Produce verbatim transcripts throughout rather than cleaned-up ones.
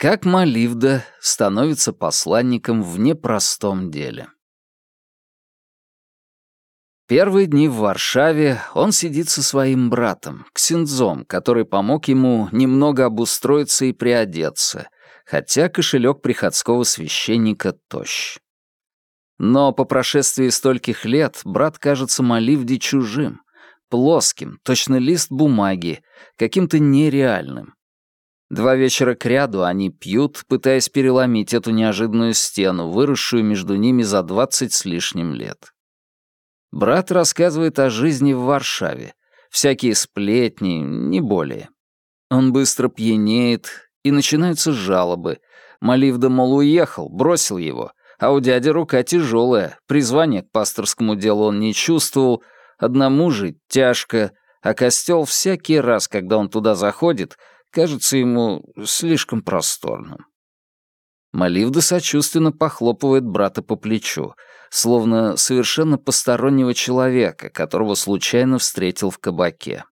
Как Маливда становится посланником в непростом деле. Первые дни в Варшаве он сидит со своим братом, ксензом, который помог ему немного обустроиться и приодеться, хотя кошелек приходского священника тощ. Но по прошествии стольких лет брат кажется Маливде чужим, плоским, точно лист бумаги, каким-то нереальным. Два вечера кряду они пьют, пытаясь переломить эту неожиданную стену, выросшую между ними за двадцать с лишним лет. Брат рассказывает о жизни в Варшаве, всякие сплетни, не более. Он быстро пьянеет, и начинаются жалобы. Маливда, мол, уехал, бросил его, а у дяди рука тяжелая, призвания к пасторскому делу он не чувствовал, одному жить тяжко, а костел всякий раз, когда он туда заходит, кажется ему слишком просторным. Маливда сочувственно похлопывает брата по плечу, словно совершенно постороннего человека, которого случайно встретил в кабаке.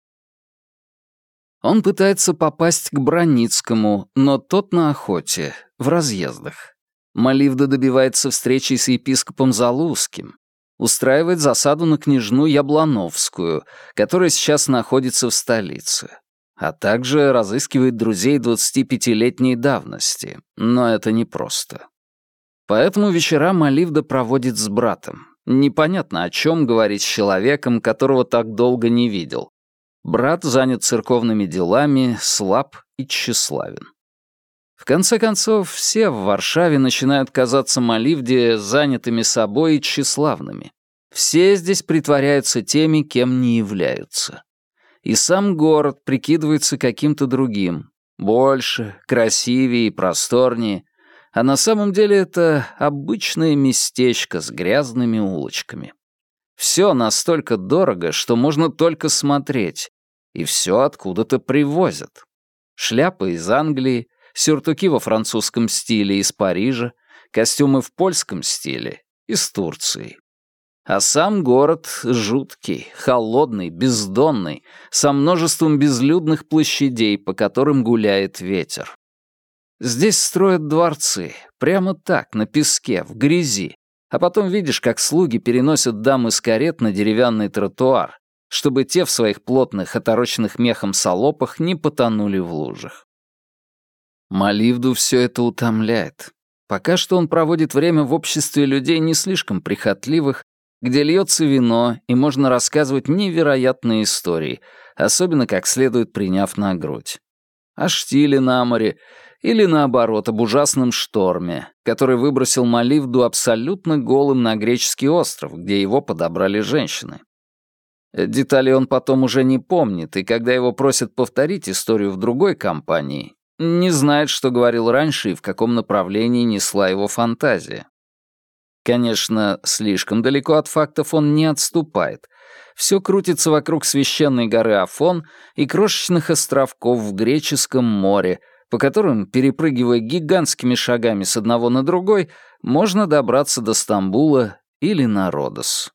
Он пытается попасть к Броницкому, но тот на охоте, в разъездах. Маливда добивается встречи с епископом Залузским, устраивает засаду на княжну Яблановскую, которая сейчас находится в столице, а также разыскивает друзей двадцатипятилетней давности, но это непросто. Поэтому вечера Маливда проводит с братом. Непонятно, о чем говорить с человеком, которого так долго не видел. Брат занят церковными делами, слаб и тщеславен. В конце концов, все в Варшаве начинают казаться Маливде занятыми собой и тщеславными. Все здесь притворяются теми, кем не являются. И сам город прикидывается каким-то другим, больше, красивее и просторнее, а на самом деле это обычное местечко с грязными улочками. Все настолько дорого, что можно только смотреть, и все откуда-то привозят. Шляпы из Англии, сюртуки во французском стиле из Парижа, костюмы в польском стиле из Турции. А сам город жуткий, холодный, бездонный, со множеством безлюдных площадей, по которым гуляет ветер. Здесь строят дворцы, прямо так, на песке, в грязи, а потом видишь, как слуги переносят дам из карет на деревянный тротуар, чтобы те в своих плотных, отороченных мехом салопах не потонули в лужах. Маливду все это утомляет. Пока что он проводит время в обществе людей не слишком прихотливых, где льется вино, и можно рассказывать невероятные истории, особенно как следует приняв на грудь. О штиле на море или, наоборот, об ужасном шторме, который выбросил Маливду абсолютно голым на греческий остров, где его подобрали женщины. Деталей он потом уже не помнит, и когда его просят повторить историю в другой компании, не знает, что говорил раньше и в каком направлении несла его фантазия. Конечно, слишком далеко от фактов он не отступает. Все крутится вокруг священной горы Афон и крошечных островков в Греческом море, по которым, перепрыгивая гигантскими шагами с одного на другой, можно добраться до Стамбула или на Родос.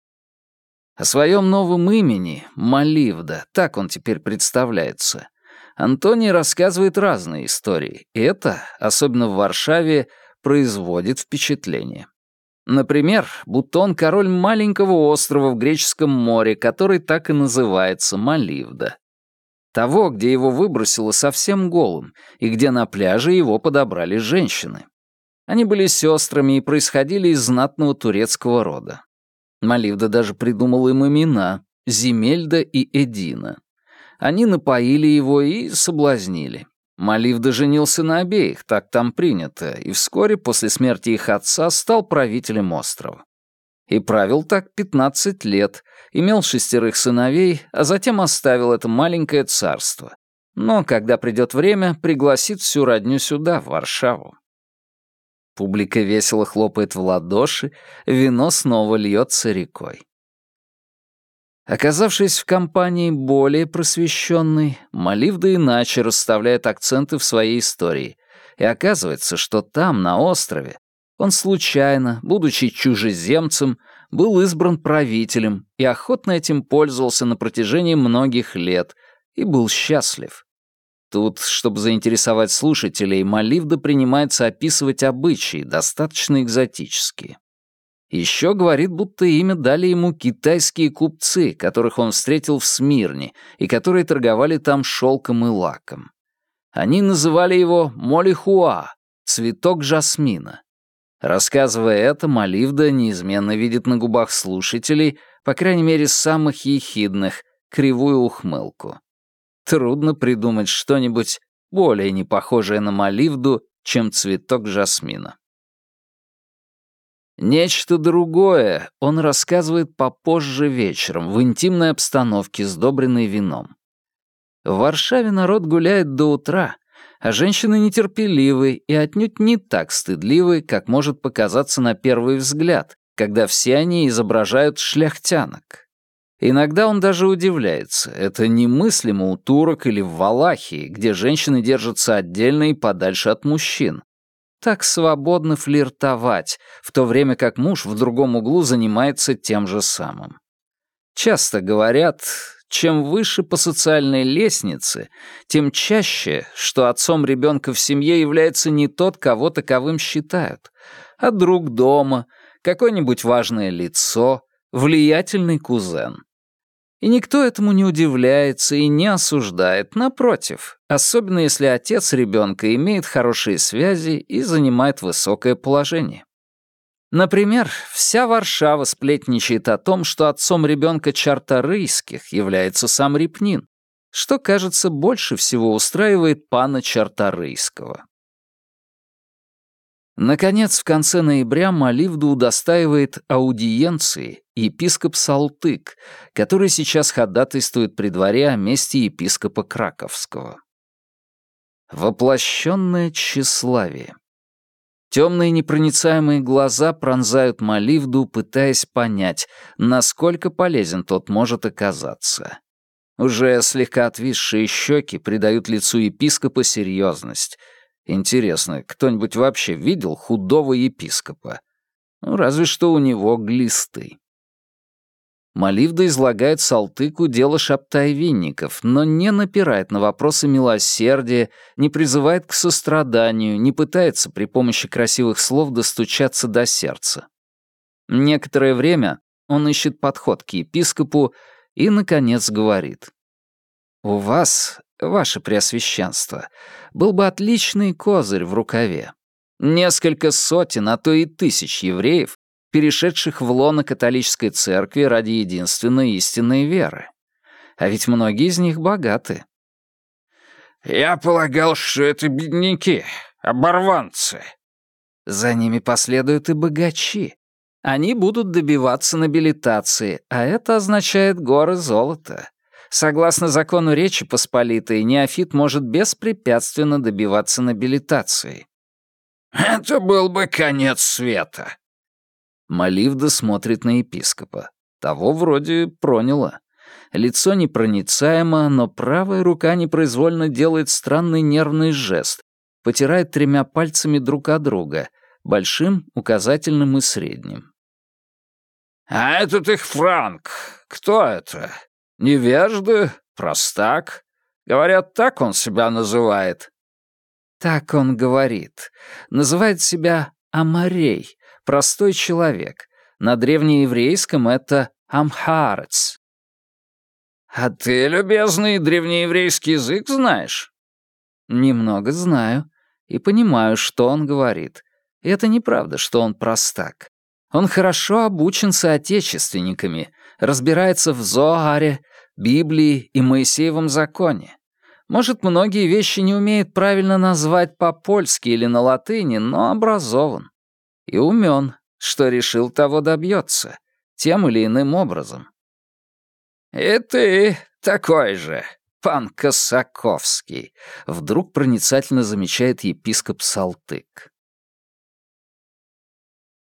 О своем новом имени, Маливда, так он теперь представляется, Антоний рассказывает разные истории, и это, особенно в Варшаве, производит впечатление. Например, будто он король маленького острова в Греческом море, который так и называется Маливда. Того, где его выбросило совсем голым, и где на пляже его подобрали женщины. Они были сестрами и происходили из знатного турецкого рода. Маливда даже придумал им имена — Земельда и Эдина. Они напоили его и соблазнили. Маливда женился на обеих, так там принято, и вскоре после смерти их отца стал правителем острова. И правил так пятнадцать лет, имел шестерых сыновей, а затем оставил это маленькое царство. Но, когда придет время, пригласит всю родню сюда, в Варшаву. Публика весело хлопает в ладоши, вино снова льется рекой. Оказавшись в компании более просвещенной, Маливда иначе расставляет акценты в своей истории, и оказывается, что там, на острове, он случайно, будучи чужеземцем, был избран правителем и охотно этим пользовался на протяжении многих лет и был счастлив. Тут, чтобы заинтересовать слушателей, Маливда принимается описывать обычаи, достаточно экзотические. Еще говорит, будто имя дали ему китайские купцы, которых он встретил в Смирне, и которые торговали там шелком и лаком. Они называли его молихуа, цветок жасмина. Рассказывая это, Маливда неизменно видит на губах слушателей, по крайней мере, самых ехидных, кривую ухмылку. Трудно придумать что-нибудь более непохожее на Маливду, чем цветок жасмина. Нечто другое он рассказывает попозже вечером, в интимной обстановке, сдобренной вином. В Варшаве народ гуляет до утра, а женщины нетерпеливы и отнюдь не так стыдливы, как может показаться на первый взгляд, когда все они изображают шляхтянок. Иногда он даже удивляется, это немыслимо у турок или в Валахии, где женщины держатся отдельно и подальше от мужчин. Так свободно флиртовать, в то время как муж в другом углу занимается тем же самым. Часто говорят, чем выше по социальной лестнице, тем чаще, что отцом ребенка в семье является не тот, кого таковым считают, а друг дома, какое-нибудь важное лицо, влиятельный кузен. И никто этому не удивляется и не осуждает, напротив, особенно если отец ребенка имеет хорошие связи и занимает высокое положение. Например, вся Варшава сплетничает о том, что отцом ребенка Чарторийских является сам Репнин, что, кажется, больше всего устраивает пана Чарторийского. Наконец, в конце ноября Маливду удостаивает аудиенции епископ Салтык, который сейчас ходатайствует при дворе о месте епископа Краковского. Воплощенное тщеславие. Темные непроницаемые глаза пронзают Маливду, пытаясь понять, насколько полезен тот может оказаться. Уже слегка отвисшие щеки придают лицу епископа серьезность. Интересно, кто-нибудь вообще видел худого епископа? Ну, разве что у него глисты. Маливда излагает Салтыку дело шабтай-винников, но не напирает на вопросы милосердия, не призывает к состраданию, не пытается при помощи красивых слов достучаться до сердца. Некоторое время он ищет подход к епископу и, наконец, говорит: «У вас, ваше преосвященство, был бы отличный козырь в рукаве. Несколько сотен, а то и тысяч евреев, перешедших в лоно католической церкви ради единственной истинной веры. А ведь многие из них богаты». «Я полагал, что это бедняки, оборванцы». «За ними последуют и богачи. Они будут добиваться нобилитации, а это означает горы золота. Согласно закону Речи Посполитой, неофит может беспрепятственно добиваться нобилитации». «Это был бы конец света». Маливда смотрит на епископа. Того вроде проняло. Лицо непроницаемо, но правая рука непроизвольно делает странный нервный жест, потирает тремя пальцами друг от друга, большим, указательным и средним. «А этот их Франк. Кто это? Невежда? Простак? Говорят, так он себя называет». «Так он говорит. Называет себя Амарей, простой человек. На древнееврейском это Амхаарец». «А ты, любезный, древнееврейский язык знаешь?» «Немного знаю и понимаю, что он говорит. И это неправда, что он простак. Он хорошо обучен соотечественниками, разбирается в Зоаре, Библии и Моисеевом законе. Может, многие вещи не умеет правильно назвать по-польски или на латыни, но образован. И умен, что решил того добьется, тем или иным образом». «И ты такой же, пан Косаковский», — вдруг проницательно замечает епископ Салтык.